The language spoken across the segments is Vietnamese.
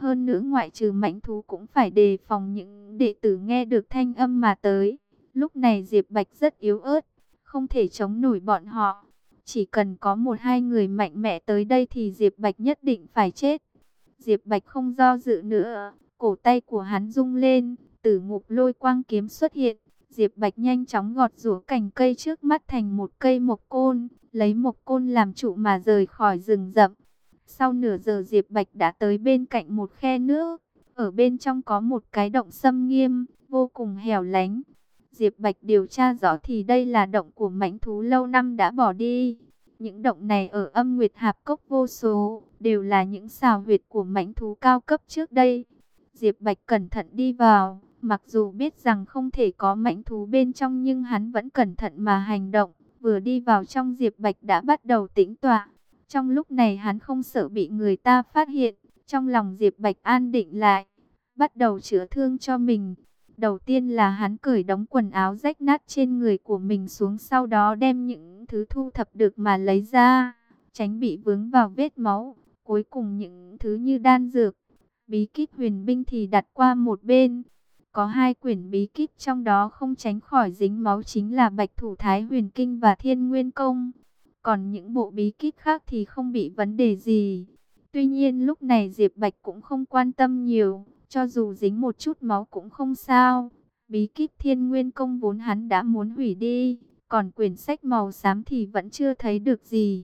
Hơn nữa ngoại trừ mãnh thú cũng phải đề phòng những đệ tử nghe được thanh âm mà tới. Lúc này Diệp Bạch rất yếu ớt, không thể chống nổi bọn họ. Chỉ cần có một hai người mạnh mẽ tới đây thì Diệp Bạch nhất định phải chết. Diệp Bạch không do dự nữa, cổ tay của hắn rung lên, Tử Ngục Lôi Quang kiếm xuất hiện. Diệp Bạch nhanh chóng gọt rũa cành cây trước mắt thành một cây mộc côn, lấy mộc côn làm trụ mà rời khỏi rừng rậm. Sau nửa giờ Diệp Bạch đã tới bên cạnh một khe nước, ở bên trong có một cái động xâm nghiêm, vô cùng hẻo lánh. Diệp Bạch điều tra rõ thì đây là động của mãnh thú lâu năm đã bỏ đi. Những động này ở Âm Nguyệt Hạp Cốc vô số, đều là những xào huyệt của mãnh thú cao cấp trước đây. Diệp Bạch cẩn thận đi vào, mặc dù biết rằng không thể có mãnh thú bên trong nhưng hắn vẫn cẩn thận mà hành động. Vừa đi vào trong Diệp Bạch đã bắt đầu tĩnh tọa. Trong lúc này hắn không sợ bị người ta phát hiện, trong lòng Diệp Bạch an định lại, bắt đầu chữa thương cho mình. Đầu tiên là hắn cởi đống quần áo rách nát trên người của mình xuống, sau đó đem những thứ thu thập được mà lấy ra, tránh bị vướng vào vết máu. Cuối cùng những thứ như đan dược, bí kíp huyền binh thì đặt qua một bên. Có hai quyển bí kíp trong đó không tránh khỏi dính máu, chính là Bạch Thủ Thái Huyền Kinh và Thiên Nguyên Công. Còn những bộ bí kíp khác thì không bị vấn đề gì. Tuy nhiên lúc này Diệp Bạch cũng không quan tâm nhiều, cho dù dính một chút máu cũng không sao. Bí kíp Thiên Nguyên Công vốn hắn đã muốn hủy đi, còn quyển sách màu xám thì vẫn chưa thấy được gì.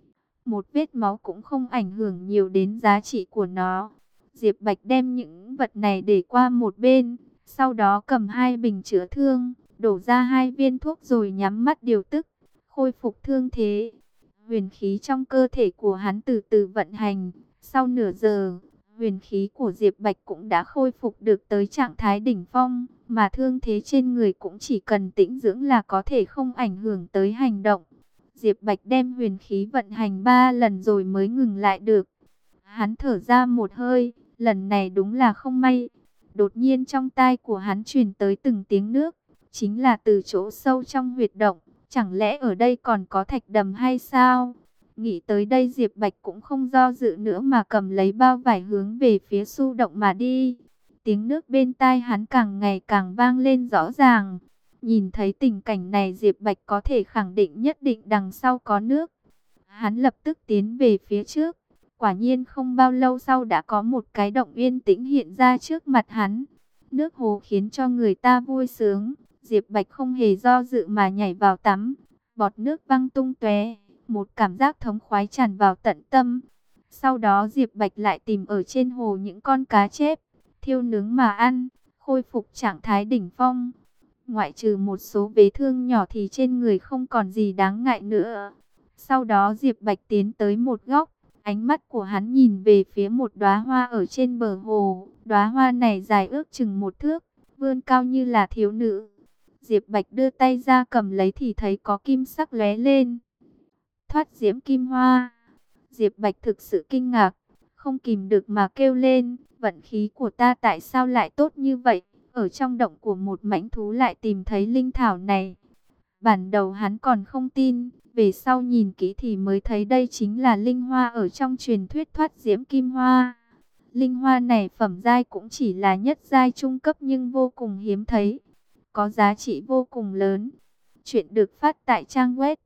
Một vết máu cũng không ảnh hưởng nhiều đến giá trị của nó. Diệp Bạch đem những vật này để qua một bên, sau đó cầm hai bình chữa thương, đổ ra hai viên thuốc rồi nhắm mắt điều tức, khôi phục thương thế. Huyền khí trong cơ thể của hắn từ từ vận hành. Sau nửa giờ, huyền khí của Diệp Bạch cũng đã khôi phục được tới trạng thái đỉnh phong, mà thương thế trên người cũng chỉ cần tĩnh dưỡng là có thể không ảnh hưởng tới hành động. Diệp Bạch đem huyền khí vận hành 3 lần rồi mới ngừng lại được. Hắn thở ra một hơi, lần này đúng là không may. Đột nhiên trong tai của hắn truyền tới từng tiếng nước, chính là từ chỗ sâu trong huyệt động. Chẳng lẽ ở đây còn có thạch đầm hay sao? Nghĩ tới đây Diệp Bạch cũng không do dự nữa mà cầm lấy bao vải hướng về phía su động mà đi. Tiếng nước bên tai hắn càng ngày càng vang lên rõ ràng. Nhìn thấy tình cảnh này Diệp Bạch có thể khẳng định nhất định đằng sau có nước. Hắn lập tức tiến về phía trước. Quả nhiên không bao lâu sau đã có một cái động yên tĩnh hiện ra trước mặt hắn. Nước hồ khiến cho người ta vui sướng. Diệp Bạch không hề do dự mà nhảy vào tắm. Bọt nước văng tung tóe, một cảm giác thống khoái tràn vào tận tâm. Sau đó Diệp Bạch lại tìm ở trên hồ những con cá chép, thiêu nướng mà ăn, khôi phục trạng thái đỉnh phong. Ngoại trừ một số vết thương nhỏ thì trên người không còn gì đáng ngại nữa. Sau đó Diệp Bạch tiến tới một góc, ánh mắt của hắn nhìn về phía một đóa hoa ở trên bờ hồ. Đóa hoa này dài ước chừng 1 thước, vươn cao như là thiếu nữ. Diệp Bạch đưa tay ra cầm lấy thì thấy có kim sắc lóe lên. Thoát diễm kim hoa. Diệp Bạch thực sự kinh ngạc, không kìm được mà kêu lên, vận khí của ta tại sao lại tốt như vậy? Ở trong động của một mãnh thú lại tìm thấy linh thảo này. Bản đầu hắn còn không tin, về sau nhìn kỹ thì mới thấy đây chính là linh hoa ở trong truyền thuyết thoát diễm kim hoa. Linh hoa này phẩm giai cũng chỉ là nhất giai trung cấp nhưng vô cùng hiếm thấy, có giá trị vô cùng lớn. Chuyện được phát tại trang web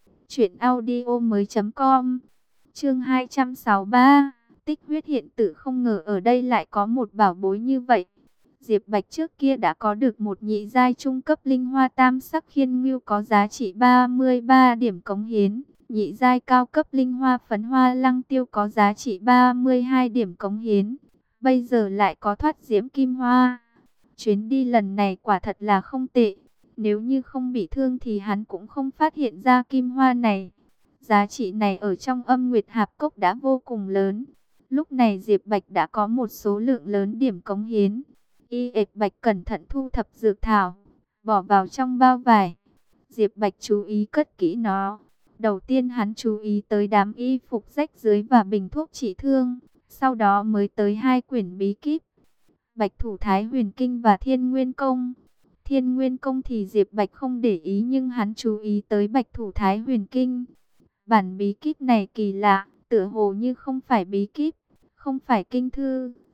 truyệnaudiomoi.com. Chương 263, tích huyết hiện tử. Không ngờ ở đây lại có một bảo bối như vậy. Diệp Bạch trước kia đã có được một nhị giai trung cấp linh hoa tam sắc khiên ngưu có giá trị 33 điểm cống hiến, nhị giai cao cấp linh hoa phấn hoa lăng tiêu có giá trị 32 điểm cống hiến. Bây giờ lại có thoát diễm kim hoa. Chuyến đi lần này quả thật là không tệ. Nếu như không bị thương thì hắn cũng không phát hiện ra kim hoa này. Giá trị này ở trong Âm Nguyệt Hạp Cốc đã vô cùng lớn. Lúc này Diệp Bạch đã có một số lượng lớn điểm cống hiến. Bạch cẩn thận thu thập dược thảo, bỏ vào trong bao vải. Diệp Bạch chú ý cất kỹ nó. Đầu tiên hắn chú ý tới đám y phục rách rưới và bình thuốc trị thương. Sau đó mới tới hai quyển bí kíp, Bạch Thủ Thái Huyền Kinh và Thiên Nguyên Công. Thiên Nguyên Công thì Diệp Bạch không để ý nhưng hắn chú ý tới Bạch Thủ Thái Huyền Kinh. Bản bí kíp này kỳ lạ, tựa hồ như không phải bí kíp, không phải kinh thư.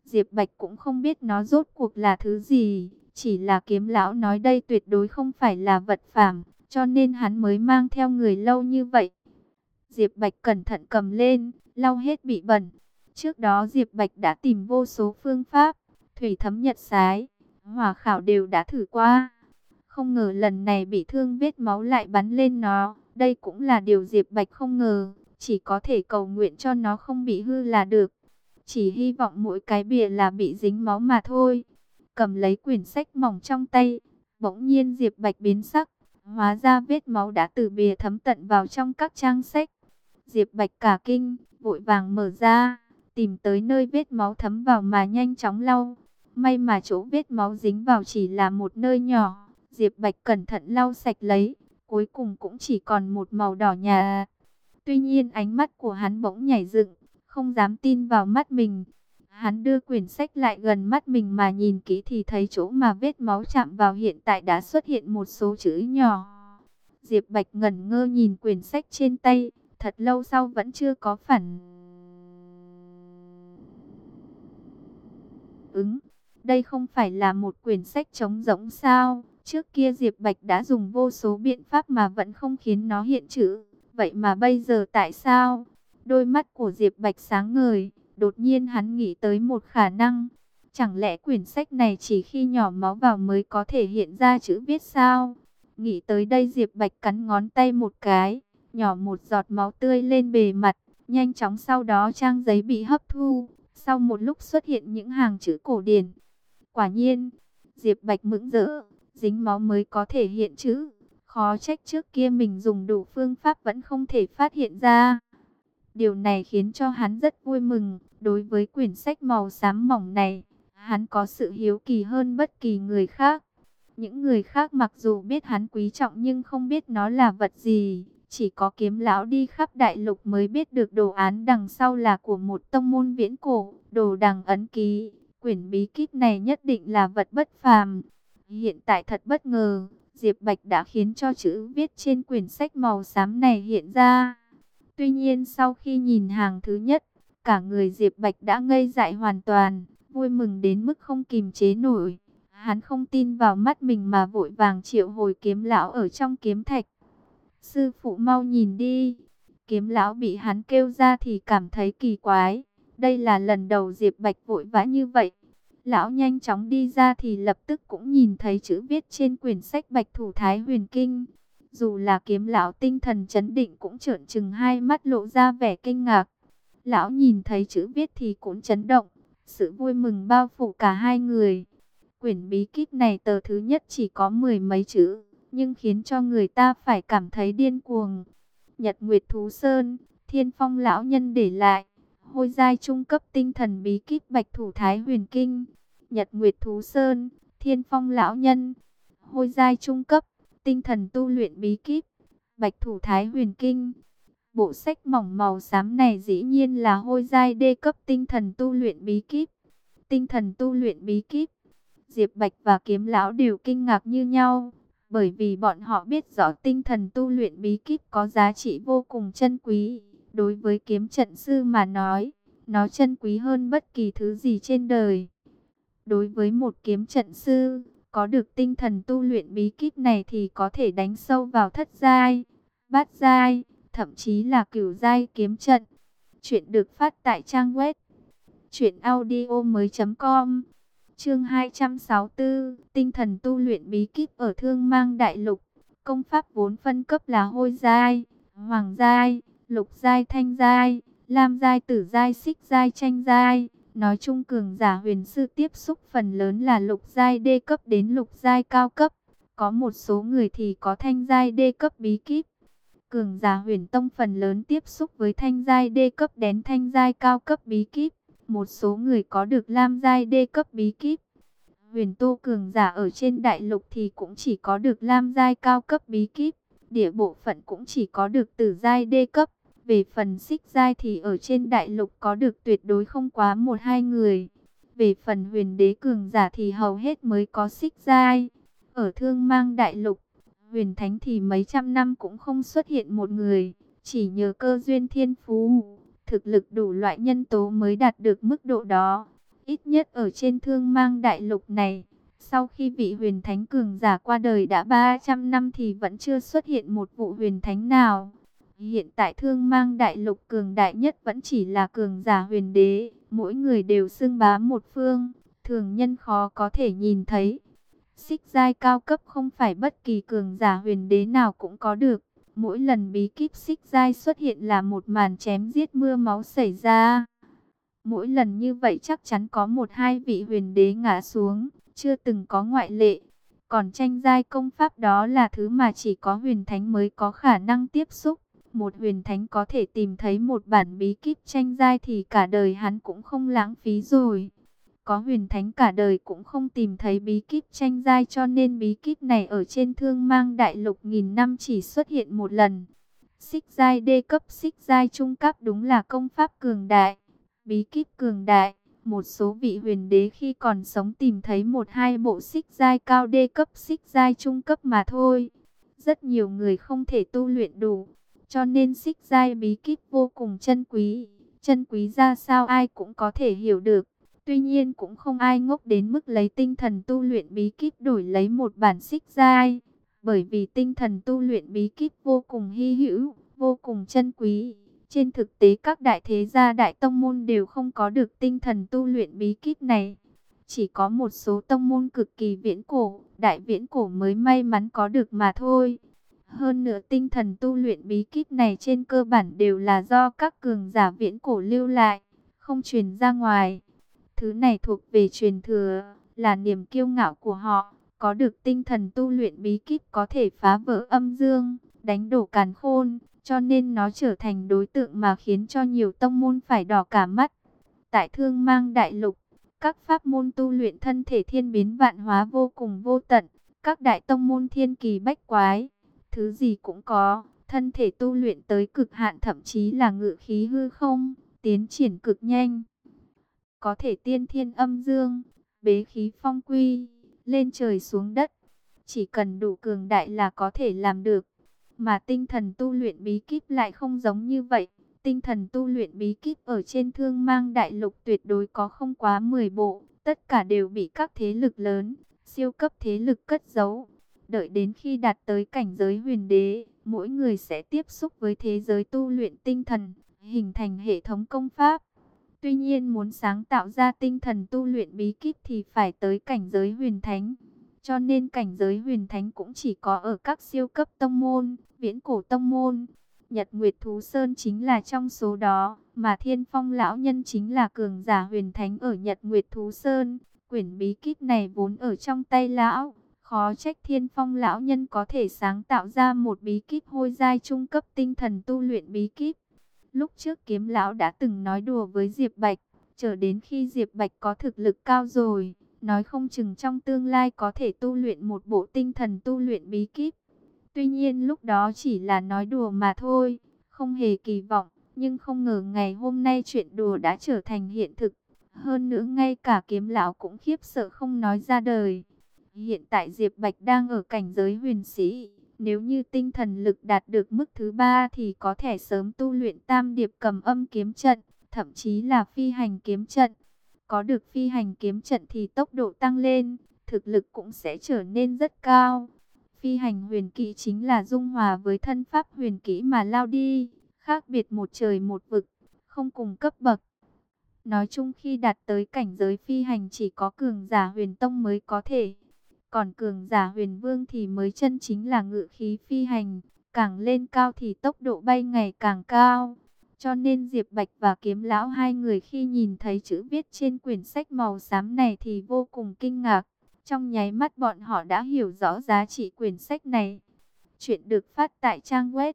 Diệp Bạch cũng không biết nó rốt cuộc là thứ gì, chỉ là Kiếm lão nói đây tuyệt đối không phải là vật phàm, cho nên hắn mới mang theo người lâu như vậy. Diệp Bạch cẩn thận cầm lên, lau hết bị bẩn. Trước đó Diệp Bạch đã tìm vô số phương pháp, thủy thấm nhật sái, hỏa khảo đều đã thử qua. Không ngờ lần này bị thương vết máu lại bắn lên nó. Đây cũng là điều Diệp Bạch không ngờ, chỉ có thể cầu nguyện cho nó không bị hư là được. Chỉ hy vọng mỗi cái bìa là bị dính máu mà thôi. Cầm lấy quyển sách mỏng trong tay, bỗng nhiên Diệp Bạch biến sắc. Hóa ra vết máu đã từ bìa thấm tận vào trong các trang sách. Diệp Bạch cả kinh, vội vàng mở ra, tìm tới nơi vết máu thấm vào mà nhanh chóng lau. May mà chỗ vết máu dính vào chỉ là một nơi nhỏ. Diệp Bạch cẩn thận lau sạch lấy, cuối cùng cũng chỉ còn một màu đỏ nhạt. Tuy nhiên ánh mắt của hắn bỗng nhảy dựng, không dám tin vào mắt mình. Hắn đưa quyển sách lại gần mắt mình mà nhìn kỹ thì thấy chỗ mà vết máu chạm vào hiện tại đã xuất hiện một số chữ nhỏ. Diệp Bạch ngẩn ngơ nhìn quyển sách trên tay, thật lâu sau vẫn chưa có phản ứng. Đây không phải là một quyển sách trống rỗng sao? Trước kia Diệp Bạch đã dùng vô số biện pháp mà vẫn không khiến nó hiện chữ. Vậy mà bây giờ tại sao? Đôi mắt của Diệp Bạch sáng ngời. Đột nhiên hắn nghĩ tới một khả năng. Chẳng lẽ quyển sách này chỉ khi nhỏ máu vào mới có thể hiện ra chữ viết sao? Nghĩ tới đây Diệp Bạch cắn ngón tay một cái, nhỏ một giọt máu tươi lên bề mặt. Nhanh chóng sau đó trang giấy bị hấp thu. Sau một lúc xuất hiện những hàng chữ cổ điển. Quả nhiên, Diệp Bạch mừng rỡ, dính máu mới có thể hiện chữ. Khó trách trước kia mình dùng đủ phương pháp vẫn không thể phát hiện ra. Điều này khiến cho hắn rất vui mừng. Đối với quyển sách màu xám mỏng này, hắn có sự hiếu kỳ hơn bất kỳ người khác. Những người khác mặc dù biết hắn quý trọng nhưng không biết nó là vật gì. Chỉ có Kiếm lão đi khắp đại lục mới biết được đồ án đằng sau là của một tông môn viễn cổ, đồ đằng ấn ký. Quyển bí kíp này nhất định là vật bất phàm. Hiện tại thật bất ngờ, Diệp Bạch đã khiến cho chữ viết trên quyển sách màu xám này hiện ra. Tuy nhiên sau khi nhìn hàng thứ nhất, cả người Diệp Bạch đã ngây dại hoàn toàn, vui mừng đến mức không kìm chế nổi. Hắn không tin vào mắt mình mà vội vàng triệu hồi Kiếm lão ở trong kiếm thạch. Sư phụ mau nhìn đi. Kiếm lão bị hắn kêu ra thì cảm thấy kỳ quái. Đây là lần đầu Diệp Bạch vội vã như vậy. Lão nhanh chóng đi ra thì lập tức cũng nhìn thấy chữ viết trên quyển sách Bạch Thủ Thái Huyền Kinh. Dù là Kiếm lão tinh thần chấn định cũng trợn trừng hai mắt lộ ra vẻ kinh ngạc. Lão nhìn thấy chữ viết thì cũng chấn động. Sự vui mừng bao phủ cả hai người. Quyển bí kíp này tờ thứ nhất chỉ có 10 mấy chữ, nhưng khiến cho người ta phải cảm thấy điên cuồng. Nhật Nguyệt Thú Sơn, Thiên Phong lão nhân để lại. Hôi giai trung cấp tinh thần bí kíp Bạch Thủ Thái Huyền Kinh. Nhật Nguyệt Thú Sơn, Thiên Phong lão nhân. Hôi giai trung cấp tinh thần tu luyện bí kíp Bạch Thủ Thái Huyền Kinh. Bộ sách mỏng màu xám này dĩ nhiên là hôi giai đê cấp tinh thần tu luyện bí kíp. Tinh thần tu luyện bí kíp. Diệp Bạch và Kiếm lão đều kinh ngạc như nhau, bởi vì bọn họ biết rõ tinh thần tu luyện bí kíp có giá trị vô cùng chân quý. Đối với kiếm trận sư mà nói, nó chân quý hơn bất kỳ thứ gì trên đời. Đối với một kiếm trận sư, có được tinh thần tu luyện bí kíp này thì có thể đánh sâu vào thất giai, bát giai, thậm chí là cửu giai kiếm trận. Chuyện được phát tại trang web truyệnaudiomoi.com. Chương 264, tinh thần tu luyện bí kíp ở Thương Mang Đại Lục. Công pháp vốn phân cấp là hôi giai, hoàng giai, lục giai, thanh giai, lam giai, tử giai, xích giai, tranh giai. Nói chung cường giả huyền sư tiếp xúc phần lớn là lục giai đê cấp đến lục giai cao cấp. Có một số người thì có thanh giai đê cấp bí kíp. Cường giả huyền tông phần lớn tiếp xúc với thanh giai đê cấp đến thanh giai cao cấp bí kíp. Một số người có được lam giai đê cấp bí kíp. Huyền tu cường giả ở trên đại lục thì cũng chỉ có được lam giai cao cấp bí kíp. Địa bộ phận cũng chỉ có được tử giai đê cấp. Về phần xích giai thì ở trên đại lục có được tuyệt đối không quá 1-2 người. Về phần huyền đế cường giả thì hầu hết mới có xích giai. Ở Thương Mang Đại Lục, huyền thánh thì mấy trăm năm cũng không xuất hiện một người. Chỉ nhờ cơ duyên thiên phú, thực lực đủ loại nhân tố mới đạt được mức độ đó. Ít nhất ở trên Thương Mang Đại Lục này, sau khi vị huyền thánh cường giả qua đời đã 300 năm thì vẫn chưa xuất hiện một vụ huyền thánh nào. Hiện tại Thương Mang Đại Lục cường đại nhất vẫn chỉ là cường giả huyền đế, mỗi người đều xưng bá một phương, thường nhân khó có thể nhìn thấy. Xích giai cao cấp không phải bất kỳ cường giả huyền đế nào cũng có được. Mỗi lần bí kíp xích giai xuất hiện là một màn chém giết mưa máu xảy ra. Mỗi lần như vậy chắc chắn có một hai vị huyền đế ngã xuống, chưa từng có ngoại lệ. Còn tranh giai công pháp đó là thứ mà chỉ có huyền thánh mới có khả năng tiếp xúc. Một huyền thánh có thể tìm thấy một bản bí kíp tranh giai thì cả đời hắn cũng không lãng phí rồi. Có huyền thánh cả đời cũng không tìm thấy bí kíp tranh giai, cho nên bí kíp này ở trên Thương Mang Đại Lục nghìn năm chỉ xuất hiện một lần. Xích giai đê cấp, xích giai trung cấp đúng là công pháp cường đại, bí kíp cường đại. Một số vị huyền đế khi còn sống tìm thấy một hai bộ xích giai cao đê cấp, xích giai trung cấp mà thôi. Rất nhiều người không thể tu luyện đủ, cho nên xích giai bí kíp vô cùng chân quý. Chân quý ra sao ai cũng có thể hiểu được. Tuy nhiên cũng không ai ngốc đến mức lấy tinh thần tu luyện bí kíp đổi lấy một bản xích giai. Bởi vì tinh thần tu luyện bí kíp vô cùng hy hữu, vô cùng chân quý. Trên thực tế các đại thế gia đại tông môn đều không có được tinh thần tu luyện bí kíp này. Chỉ có một số tông môn cực kỳ viễn cổ, đại viễn cổ mới may mắn có được mà thôi. Hơn nữa tinh thần tu luyện bí kíp này trên cơ bản đều là do các cường giả viễn cổ lưu lại, không truyền ra ngoài. Thứ này thuộc về truyền thừa, là niềm kiêu ngạo của họ. Có được tinh thần tu luyện bí kíp có thể phá vỡ âm dương, đánh đổ càn khôn, cho nên nó trở thành đối tượng mà khiến cho nhiều tông môn phải đỏ cả mắt. Tại Thương Mang Đại Lục, các pháp môn tu luyện thân thể thiên biến vạn hóa vô cùng vô tận. Các đại tông môn thiên kỳ bách quái, thứ gì cũng có. Thân thể tu luyện tới cực hạn, thậm chí là ngự khí hư không, tiến triển cực nhanh. Có thể tiên thiên âm dương, bế khí phong quy, lên trời xuống đất. Chỉ cần đủ cường đại là có thể làm được. Mà tinh thần tu luyện bí kíp lại không giống như vậy. Tinh thần tu luyện bí kíp ở trên Thương Mang Đại Lục tuyệt đối có không quá 10 bộ. Tất cả đều bị các thế lực lớn, siêu cấp thế lực cất giấu. Đợi đến khi đạt tới cảnh giới huyền đế, mỗi người sẽ tiếp xúc với thế giới tu luyện tinh thần, hình thành hệ thống công pháp. Tuy nhiên muốn sáng tạo ra tinh thần tu luyện bí kíp thì phải tới cảnh giới huyền thánh. Cho nên cảnh giới huyền thánh cũng chỉ có ở các siêu cấp tông môn, viễn cổ tông môn. Nhật Nguyệt Thú Sơn chính là trong số đó, mà Thiên Phong lão nhân chính là cường giả huyền thánh ở Nhật Nguyệt Thú Sơn. Quyển bí kíp này vốn ở trong tay lão, khó trách Thiên Phong lão nhân có thể sáng tạo ra một bí kíp hôi giai trung cấp tinh thần tu luyện bí kíp. Lúc trước Kiếm lão đã từng nói đùa với Diệp Bạch, chờ đến khi Diệp Bạch có thực lực cao rồi, nói không chừng trong tương lai có thể tu luyện một bộ tinh thần tu luyện bí kíp. Tuy nhiên lúc đó chỉ là nói đùa mà thôi, không hề kỳ vọng, nhưng không ngờ ngày hôm nay chuyện đùa đã trở thành hiện thực. Hơn nữa ngay cả Kiếm lão cũng khiếp sợ không nói ra đời. Hiện tại Diệp Bạch đang ở cảnh giới huyền sĩ. Nếu như tinh thần lực đạt được mức thứ 3 thì có thể sớm tu luyện tam điệp cầm âm kiếm trận, thậm chí là phi hành kiếm trận. Có được phi hành kiếm trận thì tốc độ tăng lên, thực lực cũng sẽ trở nên rất cao. Phi hành huyền kỹ chính là dung hòa với thân pháp huyền kỹ mà lao đi, khác biệt một trời một vực, không cùng cấp bậc. Nói chung khi đạt tới cảnh giới phi hành chỉ có cường giả huyền tông mới có thể. Còn cường giả huyền vương thì mới chân chính là ngự khí phi hành, càng lên cao thì tốc độ bay ngày càng cao. Cho nên Diệp Bạch và Kiếm lão hai người khi nhìn thấy chữ viết trên quyển sách màu xám này thì vô cùng kinh ngạc. Trong nháy mắt bọn họ đã hiểu rõ giá trị quyển sách này. Chuyện được phát tại trang web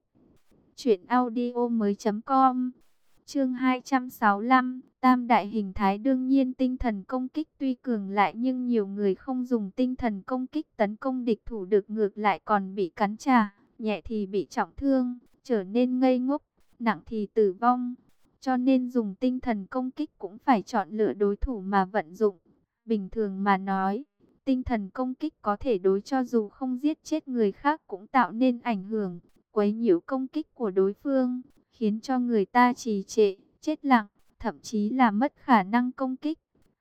truyệnaudiomoi.com. Chương 265, Tam đại hình thái. Đương nhiên tinh thần công kích tuy cường lại nhưng nhiều người không dùng tinh thần công kích tấn công địch thủ được, ngược lại còn bị cắn trả, nhẹ thì bị trọng thương, trở nên ngây ngốc, nặng thì tử vong. Cho nên dùng tinh thần công kích cũng phải chọn lựa đối thủ mà vận dụng. Bình thường mà nói, tinh thần công kích có thể đối cho dù không giết chết người khác cũng tạo nên ảnh hưởng, quấy nhiễu công kích của đối phương, khiến cho người ta trì trệ, chết lặng, thậm chí là mất khả năng công kích.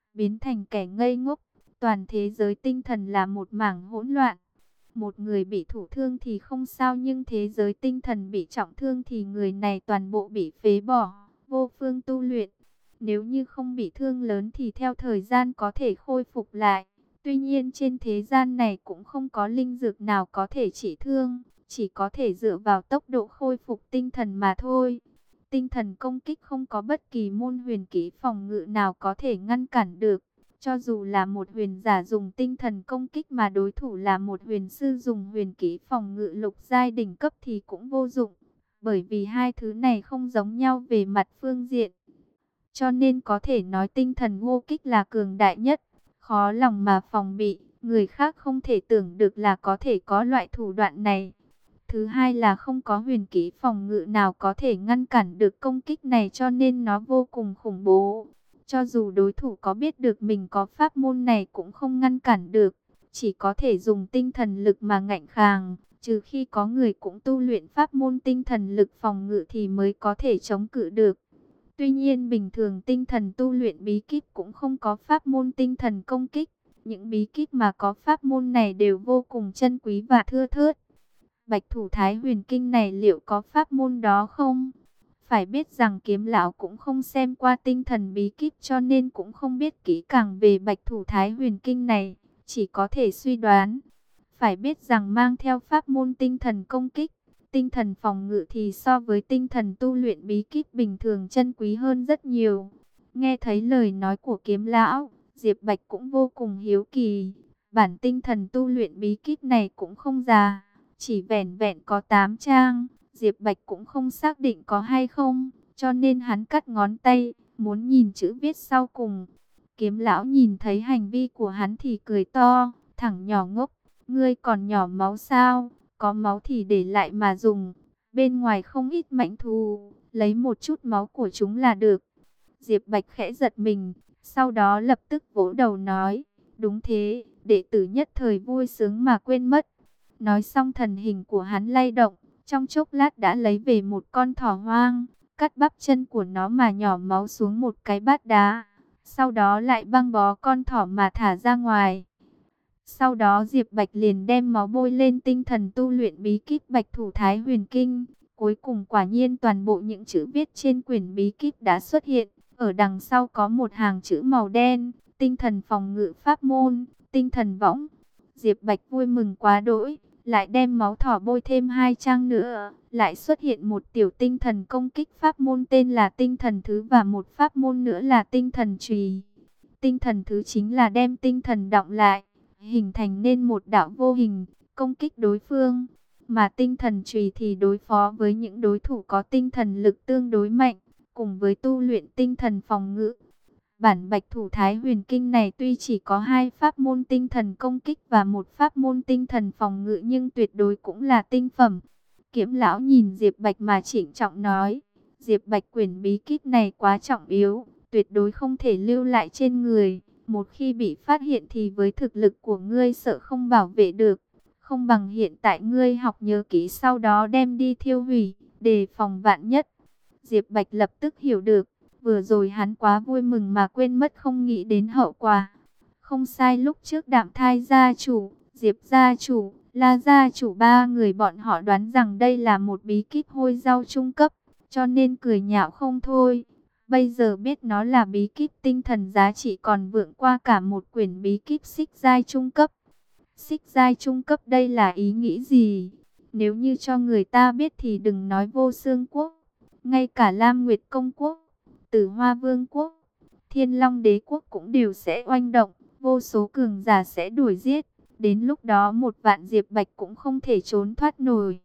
biến thành kẻ ngây ngốc. Toàn thế giới tinh thần là một mảng hỗn loạn. Một người bị thủ thương thì không sao, nhưng thế giới tinh thần bị trọng thương thì người này toàn bộ bị phế bỏ, vô phương tu luyện. Nếu như không bị thương lớn thì theo thời gian có thể khôi phục lại. Tuy nhiên trên thế gian này cũng không có linh dược nào có thể trị thương, chỉ có thể dựa vào tốc độ khôi phục tinh thần mà thôi. Tinh thần công kích không có bất kỳ môn huyền kỹ phòng ngự nào có thể ngăn cản được. Cho dù là một huyền giả dùng tinh thần công kích mà đối thủ là một huyền sư dùng huyền kỹ phòng ngự lục giai đỉnh cấp thì cũng vô dụng. Bởi vì hai thứ này không giống nhau về mặt phương diện. Cho nên có thể nói tinh thần vô kích là cường đại nhất, khó lòng mà phòng bị. Người khác không thể tưởng được là có thể có loại thủ đoạn này. Thứ hai là không có huyền kỹ phòng ngự nào có thể ngăn cản được công kích này, cho nên nó vô cùng khủng bố. Cho dù đối thủ có biết được mình có pháp môn này cũng không ngăn cản được, chỉ có thể dùng tinh thần lực mà ngạnh kháng, trừ khi có người cũng tu luyện pháp môn tinh thần lực phòng ngự thì mới có thể chống cự được. Tuy nhiên bình thường tinh thần tu luyện bí kíp cũng không có pháp môn tinh thần công kích, những bí kíp mà có pháp môn này đều vô cùng chân quý và thưa thớt. Bạch Thủ Thái Huyền Kinh này liệu có pháp môn đó không? Phải biết rằng Kiếm lão cũng không xem qua tinh thần bí kíp cho nên cũng không biết kỹ càng về Bạch Thủ Thái Huyền Kinh này, chỉ có thể suy đoán. Phải biết rằng mang theo pháp môn tinh thần công kích, tinh thần phòng ngự thì so với tinh thần tu luyện bí kíp bình thường chân quý hơn rất nhiều. Nghe thấy lời nói của Kiếm lão, Diệp Bạch cũng vô cùng hiếu kỳ. Bản tinh thần tu luyện bí kíp này cũng không già, chỉ vẻn vẹn có 8 trang. Diệp Bạch cũng không xác định có hay không, cho nên hắn cắt ngón tay, muốn nhìn chữ viết sau cùng. Kiếm lão nhìn thấy hành vi của hắn thì cười to, thẳng nhỏ ngốc, ngươi còn nhỏ máu sao, có máu thì để lại mà dùng, bên ngoài không ít mãnh thú, lấy một chút máu của chúng là được. Diệp Bạch khẽ giật mình, sau đó lập tức vỗ đầu nói, đúng thế, đệ tử nhất thời vui sướng mà quên mất. Nói xong thần hình của hắn lay động, trong chốc lát đã lấy về một con thỏ hoang, cắt bắp chân của nó mà nhỏ máu xuống một cái bát đá. Sau đó lại băng bó con thỏ mà thả ra ngoài. Sau đó Diệp Bạch liền đem máu bôi lên tinh thần tu luyện bí kíp Bạch Thủ Thái Huyền Kinh. Cuối cùng quả nhiên toàn bộ những chữ viết trên quyển bí kíp đã xuất hiện. Ở đằng sau có một hàng chữ màu đen, tinh thần phòng ngự pháp môn, tinh thần võng. Diệp Bạch vui mừng quá đỗi, lại đem máu thỏ bôi thêm 2 trang nữa, lại xuất hiện một tiểu tinh thần công kích pháp môn tên là tinh thần thứ và một pháp môn nữa là tinh thần chùy. Tinh thần thứ chính là đem tinh thần đọng lại, hình thành nên một đạo vô hình, công kích đối phương. Mà tinh thần chùy thì đối phó với những đối thủ có tinh thần lực tương đối mạnh, cùng với tu luyện tinh thần phòng ngự. Bản Bạch Thủ Thái Huyền Kinh này tuy chỉ có 2 pháp môn tinh thần công kích và một pháp môn tinh thần phòng ngự nhưng tuyệt đối cũng là tinh phẩm. Kiếm lão nhìn Diệp Bạch mà trịnh trọng nói, Diệp Bạch quyển bí kíp này quá trọng yếu, tuyệt đối không thể lưu lại trên người. Một khi bị phát hiện thì với thực lực của ngươi sợ không bảo vệ được. Không bằng hiện tại ngươi học nhớ kỹ sau đó đem đi thiêu hủy, đề phòng vạn nhất. Diệp Bạch lập tức hiểu được. Vừa rồi hắn quá vui mừng mà quên mất không nghĩ đến hậu quả. Không sai, lúc trước Đạm Thai gia chủ, Diệp gia chủ, La gia chủ 3 người bọn họ đoán rằng đây là một bí kíp hôi rau trung cấp, cho nên cười nhạo không thôi. Bây giờ biết nó là bí kíp tinh thần giá trị còn vượt qua cả một quyển bí kíp xích giai trung cấp. Xích giai trung cấp đây là ý nghĩ gì? Nếu như cho người ta biết thì đừng nói Vô Xương quốc, ngay cả Lam Nguyệt công quốc, Tử Hoa Vương quốc, Thiên Long đế quốc cũng đều sẽ oanh động, vô số cường giả sẽ đuổi giết. Đến lúc đó một vạn Diệp Bạch cũng không thể trốn thoát nổi.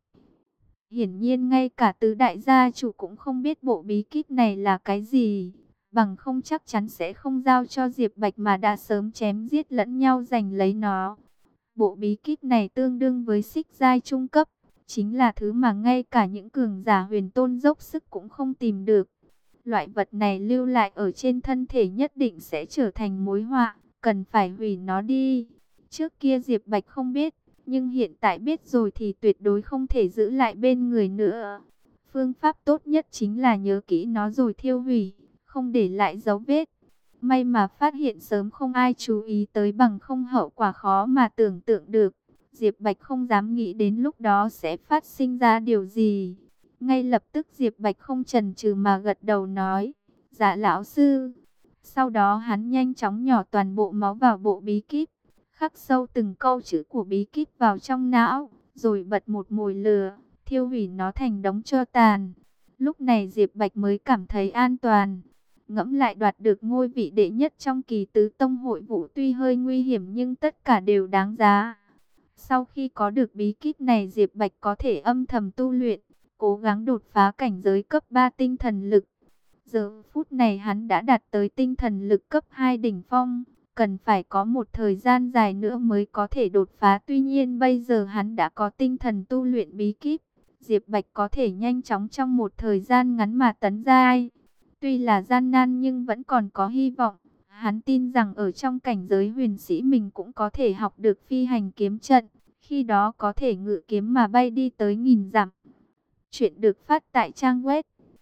Hiển nhiên ngay cả tứ đại gia chủ cũng không biết bộ bí kíp này là cái gì. Bằng không chắc chắn sẽ không giao cho Diệp Bạch mà đã sớm chém giết lẫn nhau giành lấy nó. Bộ bí kíp này tương đương với xích giai trung cấp, chính là thứ mà ngay cả những cường giả huyền tôn dốc sức cũng không tìm được. Loại vật này lưu lại ở trên thân thể nhất định sẽ trở thành mối họa, cần phải hủy nó đi. Trước kia Diệp Bạch không biết, nhưng hiện tại biết rồi thì tuyệt đối không thể giữ lại bên người nữa. Phương pháp tốt nhất chính là nhớ kỹ nó rồi thiêu hủy, không để lại dấu vết. May mà phát hiện sớm, không ai chú ý tới, bằng không hậu quả khó mà tưởng tượng được. Diệp Bạch không dám nghĩ đến lúc đó sẽ phát sinh ra điều gì. Ngay lập tức Diệp Bạch không chần chừ mà gật đầu nói: "Dạ lão sư." Sau đó hắn nhanh chóng nhỏ toàn bộ máu vào bộ bí kíp, khắc sâu từng câu chữ của bí kíp vào trong não, rồi bật một mồi lửa, thiêu hủy nó thành đống tro tàn. Lúc này Diệp Bạch mới cảm thấy an toàn. Ngẫm lại, đoạt được ngôi vị đệ nhất trong Kỳ Tứ Tông hội vụ tuy hơi nguy hiểm nhưng tất cả đều đáng giá. Sau khi có được bí kíp này, Diệp Bạch có thể âm thầm tu luyện, cố gắng đột phá cảnh giới cấp 3 tinh thần lực. Giờ phút này hắn đã đạt tới tinh thần lực cấp 2 đỉnh phong, cần phải có một thời gian dài nữa mới có thể đột phá. Tuy nhiên bây giờ hắn đã có tinh thần tu luyện bí kíp, Diệp Bạch có thể nhanh chóng trong một thời gian ngắn mà tấn giai. Tuy là gian nan nhưng vẫn còn có hy vọng. Hắn tin rằng ở trong cảnh giới huyền sĩ mình cũng có thể học được phi hành kiếm trận, khi đó có thể ngự kiếm mà bay đi tới nghìn dặm. Chuyện được phát tại trang web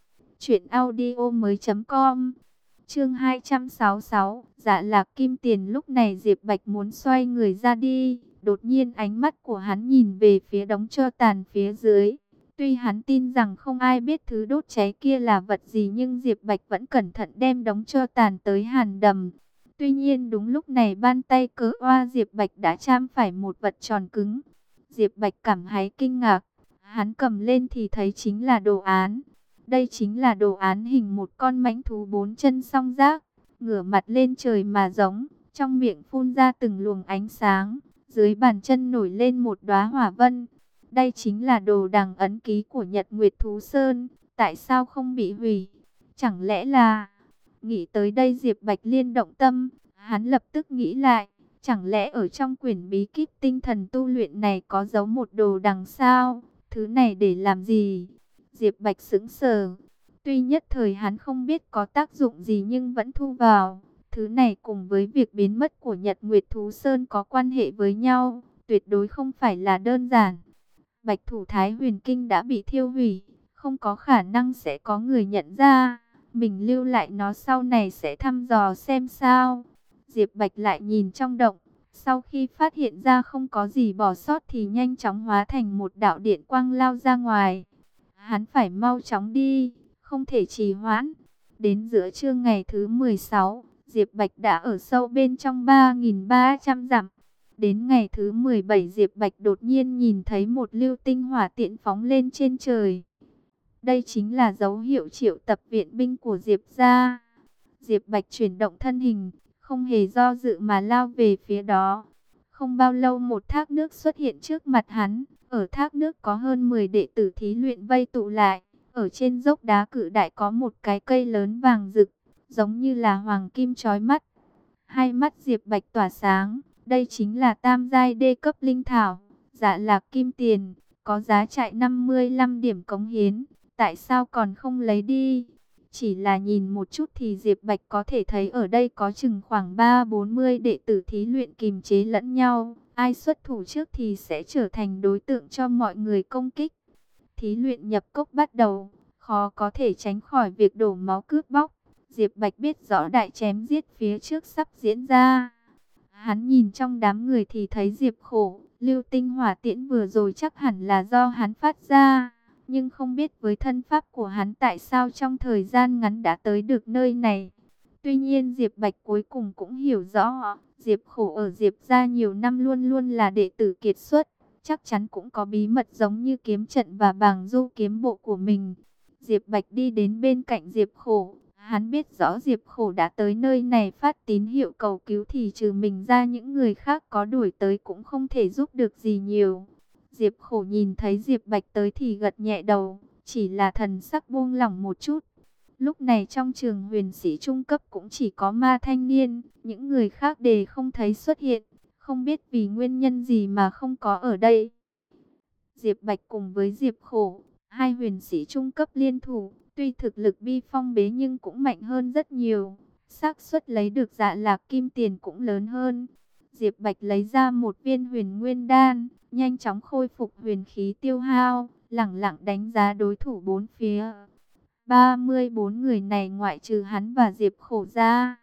truyệnaudiomoi.com. Chương 266, Dạ Lạc Kim Tiền. Lúc này Diệp Bạch muốn xoay người ra đi, đột nhiên ánh mắt của hắn nhìn về phía đống tro tàn phía dưới. Tuy hắn tin rằng không ai biết thứ đốt cháy kia là vật gì, nhưng Diệp Bạch vẫn cẩn thận đem đống tro tàn tới hàn đầm. Tuy nhiên đúng lúc này bàn tay cỡ oa Diệp Bạch đã chạm phải một vật tròn cứng. Diệp Bạch cảm thấy kinh ngạc, hắn cầm lên thì thấy chính là đồ án. Đây chính là đồ án hình một con mãnh thú bốn chân song giác, ngửa mặt lên trời mà giống, trong miệng phun ra từng luồng ánh sáng, dưới bàn chân nổi lên một đóa hỏa vân. Đây chính là đồ đằng ấn ký của Nhật Nguyệt Thú Sơn, tại sao không bị hủy? Chẳng lẽ là... Nghĩ tới đây Diệp Bạch liên động tâm, hắn lập tức nghĩ lại, chẳng lẽ ở trong quyển bí kíp tinh thần tu luyện này có giấu một đồ đằng sao? Thứ này để làm gì? Diệp Bạch sững sờ. Tuy nhất thời hắn không biết có tác dụng gì nhưng vẫn thu vào. Thứ này cùng với việc biến mất của Nhật Nguyệt Thú Sơn có quan hệ với nhau, tuyệt đối không phải là đơn giản. Bạch Thủ Thái Huyền Kinh đã bị thiêu hủy, không có khả năng sẽ có người nhận ra. Mình lưu lại nó sau này sẽ thăm dò xem sao. Diệp Bạch lại nhìn trong động, sau khi phát hiện ra không có gì bỏ sót thì nhanh chóng hóa thành một đạo điện quang lao ra ngoài. Hắn phải mau chóng đi, không thể trì hoãn. Đến giữa trưa ngày thứ 16, Diệp Bạch đã ở sâu bên trong 3.300 dặm. Đến ngày thứ 17, Diệp Bạch đột nhiên nhìn thấy một lưu tinh hỏa tiễn phóng lên trên trời. Đây chính là dấu hiệu triệu tập viện binh của Diệp gia. Diệp Bạch chuyển động thân hình, không hề do dự mà lao về phía đó. Không bao lâu một thác nước xuất hiện trước mặt hắn. Ở thác nước có hơn 10 đệ tử thí luyện vây tụ lại. Ở trên dốc đá cự đại có một cái cây lớn vàng rực, giống như là hoàng kim chói mắt. Hai mắt Diệp Bạch tỏa sáng. Đây chính là tam giai đê cấp linh thảo, Dạ Lạc Kim Tiền, có giá trị 55 điểm cống hiến. Tại sao còn không lấy đi? Chỉ là nhìn một chút thì Diệp Bạch có thể thấy ở đây có chừng khoảng 3-40 đệ tử thí luyện kìm chế lẫn nhau. Ai xuất thủ trước thì sẽ trở thành đối tượng cho mọi người công kích. Thí luyện nhập cốc bắt đầu, khó có thể tránh khỏi việc đổ máu cướp bóc. Diệp Bạch biết rõ đại chém giết phía trước sắp diễn ra. Hắn nhìn trong đám người thì thấy Diệp Khổ, lưu tinh hỏa tiễn vừa rồi chắc hẳn là do hắn phát ra. Nhưng không biết với thân pháp của hắn tại sao trong thời gian ngắn đã tới được nơi này. Tuy nhiên Diệp Bạch cuối cùng cũng hiểu rõ, Diệp Khổ ở Diệp gia nhiều năm luôn luôn là đệ tử kiệt xuất, chắc chắn cũng có bí mật giống như kiếm trận và bàng du kiếm bộ của mình. Diệp Bạch đi đến bên cạnh Diệp Khổ, hắn biết rõ Diệp Khổ đã tới nơi này phát tín hiệu cầu cứu thì trừ mình ra những người khác có đuổi tới cũng không thể giúp được gì nhiều. Diệp Khổ nhìn thấy Diệp Bạch tới thì gật nhẹ đầu, chỉ là thần sắc buông lỏng một chút. Lúc này trong trường huyền sĩ trung cấp cũng chỉ có Ma Thanh Niên, những người khác đều không thấy xuất hiện, không biết vì nguyên nhân gì mà không có ở đây. Diệp Bạch cùng với Diệp Khổ, hai huyền sĩ trung cấp liên thủ, tuy thực lực bi phong bế nhưng cũng mạnh hơn rất nhiều, xác suất lấy được Dạ Lạc Kim Tiền cũng lớn hơn. Diệp Bạch lấy ra một viên huyền nguyên đan, nhanh chóng khôi phục huyền khí tiêu hao, lẳng lặng đánh giá đối thủ bốn phía. 34 người này ngoại trừ hắn và Diệp Khổ ra,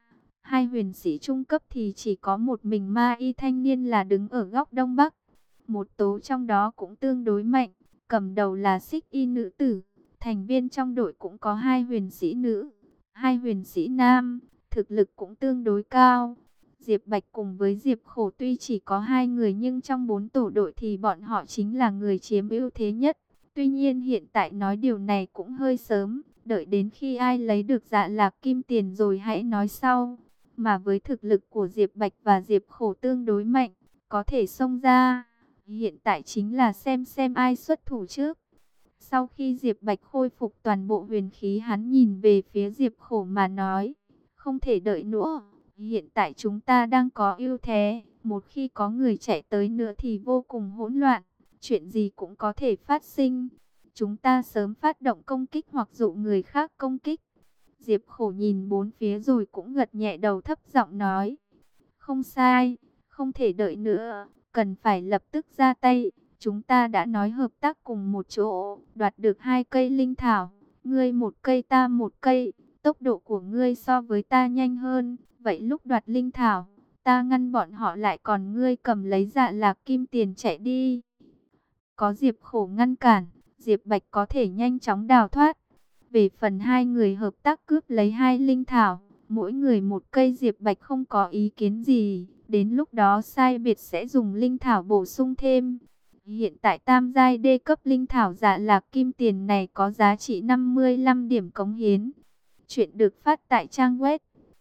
Hai huyền sĩ trung cấp thì chỉ có một mình ma y thanh niên là đứng ở góc đông bắc. Một tố trong đó cũng tương đối mạnh, cầm đầu là xích y nữ tử. Thành viên trong đội cũng có hai huyền sĩ nữ, hai huyền sĩ nam, thực lực cũng tương đối cao. Diệp Bạch cùng với Diệp Khổ tuy chỉ có hai người nhưng trong 4 tổ đội thì bọn họ chính là người chiếm ưu thế nhất. Tuy nhiên hiện tại nói điều này cũng hơi sớm, đợi đến khi ai lấy được Dạ Lạc Kim Tiền rồi hãy nói sau. Mà với thực lực của Diệp Bạch và Diệp Khổ tương đối mạnh, có thể xông ra. Hiện tại chính là xem ai xuất thủ trước. Sau khi Diệp Bạch khôi phục toàn bộ huyền khí, hắn nhìn về phía Diệp Khổ mà nói, không thể đợi nữa. Hiện tại chúng ta đang có ưu thế, một khi có người chạy tới nữa thì vô cùng hỗn loạn, chuyện gì cũng có thể phát sinh. Chúng ta sớm phát động công kích hoặc dụ người khác công kích. Diệp Khổ nhìn bốn phía rồi cũng gật nhẹ đầu, thấp giọng nói, không sai, không thể đợi nữa, cần phải lập tức ra tay. Chúng ta đã nói hợp tác cùng một chỗ, đoạt được 2 cây linh thảo, ngươi 1 cây ta 1 cây, tốc độ của ngươi so với ta nhanh hơn, vậy lúc đoạt linh thảo, ta ngăn bọn họ lại, còn ngươi cầm lấy Dạ Lạc Kim Tiền chạy đi. Có Diệp Khổ ngăn cản, Diệp Bạch có thể nhanh chóng đào thoát. Về phần hai người hợp tác cướp lấy 2 linh thảo, mỗi người 1 cây, Diệp Bạch không có ý kiến gì, đến lúc đó sai biệt sẽ dùng linh thảo bổ sung thêm. Hiện tại tam giai D cấp linh thảo Dạ Lạc Kim Tiền này có giá trị 55 điểm cống hiến. Chuyện được phát tại trang web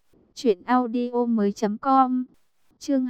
truyệnaudiomoi.com. Chương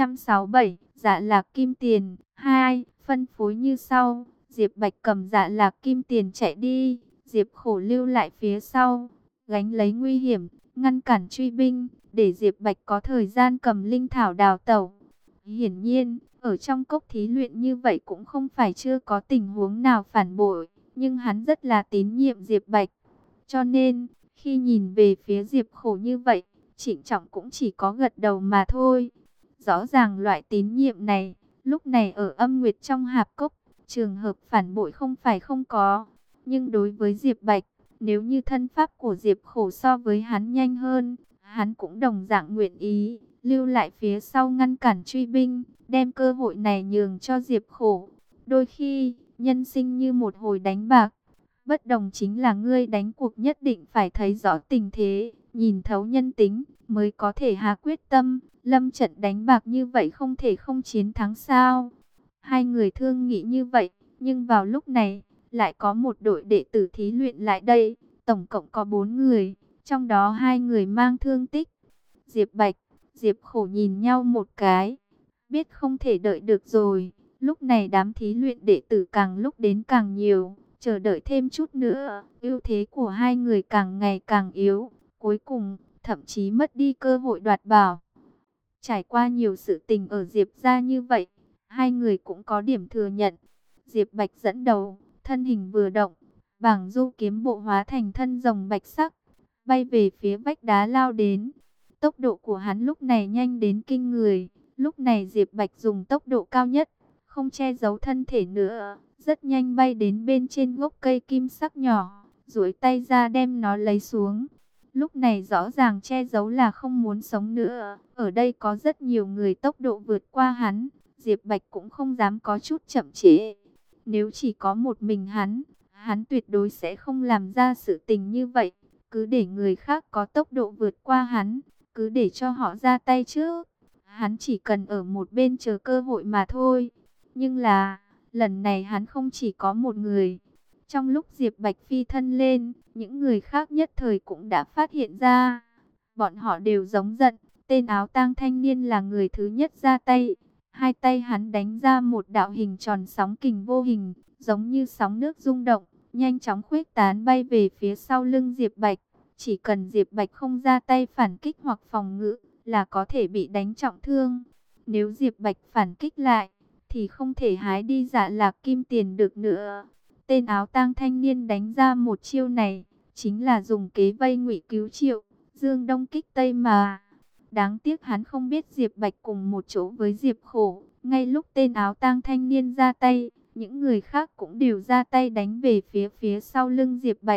267, Dạ Lạc Kim Tiền 2, phân phối như sau. Diệp Bạch cầm Dạ Lạc Kim Tiền chạy đi, Diệp Khổ lưu lại phía sau, gánh lấy nguy hiểm, ngăn cản truy binh, để Diệp Bạch có thời gian cầm linh thảo đào tẩu. Hiển nhiên, ở trong cốc thí luyện như vậy cũng không phải chưa có tình huống nào phản bội, nhưng hắn rất là tín nhiệm Diệp Bạch. Cho nên, khi nhìn về phía Diệp Khổ như vậy, Trịnh Trọng cũng chỉ có gật đầu mà thôi. Rõ ràng loại tín nhiệm này, lúc này ở Âm Nguyệt trong hạp cốc, trường hợp phản bội không phải không có. Nhưng đối với Diệp Bạch, nếu như thân pháp của Diệp Khổ so với hắn nhanh hơn, hắn cũng đồng dạng nguyện ý lưu lại phía sau ngăn cản truy binh, đem cơ hội này nhường cho Diệp Khổ. Đôi khi, nhân sinh như một hồi đánh bạc, bất đồng chính là ngươi đánh cuộc nhất định phải thấy rõ tình thế, nhìn thấu nhân tính, mới có thể hạ quyết tâm. Lâm trận đánh bạc như vậy không thể không chiến thắng sao? Hai người thương nghị như vậy, nhưng vào lúc này, lại có một đội đệ tử thí luyện lại đây, tổng cộng có 4 người, trong đó 2 người mang thương tích. Diệp Bạch, Diệp Khổ nhìn nhau một cái, biết không thể đợi được rồi. Lúc này đám thí luyện đệ tử càng lúc đến càng nhiều, chờ đợi thêm chút nữa, ưu thế của hai người càng ngày càng yếu, cuối cùng thậm chí mất đi cơ hội đoạt bảo. Trải qua nhiều sự tình ở Diệp gia như vậy, hai người cũng có điểm thừa nhận. Diệp Bạch dẫn đầu, thân hình vừa động, bảng du kiếm bộ hóa thành thân rồng bạch sắc, bay về phía vách đá lao đến. Tốc độ của hắn lúc này nhanh đến kinh người. Lúc này Diệp Bạch dùng tốc độ cao nhất, không che giấu thân thể nữa, rất nhanh bay đến bên trên gốc cây kim sắc nhỏ, duỗi tay ra đem nó lấy xuống. Lúc này rõ ràng che giấu là không muốn sống nữa. Ở đây có rất nhiều người tốc độ vượt qua hắn, Diệp Bạch cũng không dám có chút chậm trễ. Nếu chỉ có một mình hắn tuyệt đối sẽ không làm ra sự tình như vậy. Cứ để người khác có tốc độ vượt qua hắn, cứ để cho họ ra tay trước. Hắn chỉ cần ở một bên chờ cơ hội mà thôi. Nhưng là, lần này hắn không chỉ có một người. Trong lúc Diệp Bạch phi thân lên, những người khác nhất thời cũng đã phát hiện ra. Bọn họ đều giống giận, tên áo tang thanh niên là người thứ nhất ra tay. Hai tay hắn đánh ra một đạo hình tròn sóng kình vô hình, giống như sóng nước rung động, nhanh chóng khuếch tán bay về phía sau lưng Diệp Bạch. Chỉ cần Diệp Bạch không ra tay phản kích hoặc phòng ngự, là có thể bị đánh trọng thương. Nếu Diệp Bạch phản kích lại, thì không thể hái đi Dạ Lạc Kim Tiền được nữa. Tên áo tang thanh niên đánh ra một chiêu này, chính là dùng kế vây ngụy cứu triệu, dương đông kích tây mà. Đáng tiếc hắn không biết Diệp Bạch cùng một chỗ với Diệp Khổ. Ngay lúc tên áo tang thanh niên ra tay, những người khác cũng đều ra tay đánh về phía sau lưng Diệp Bạch.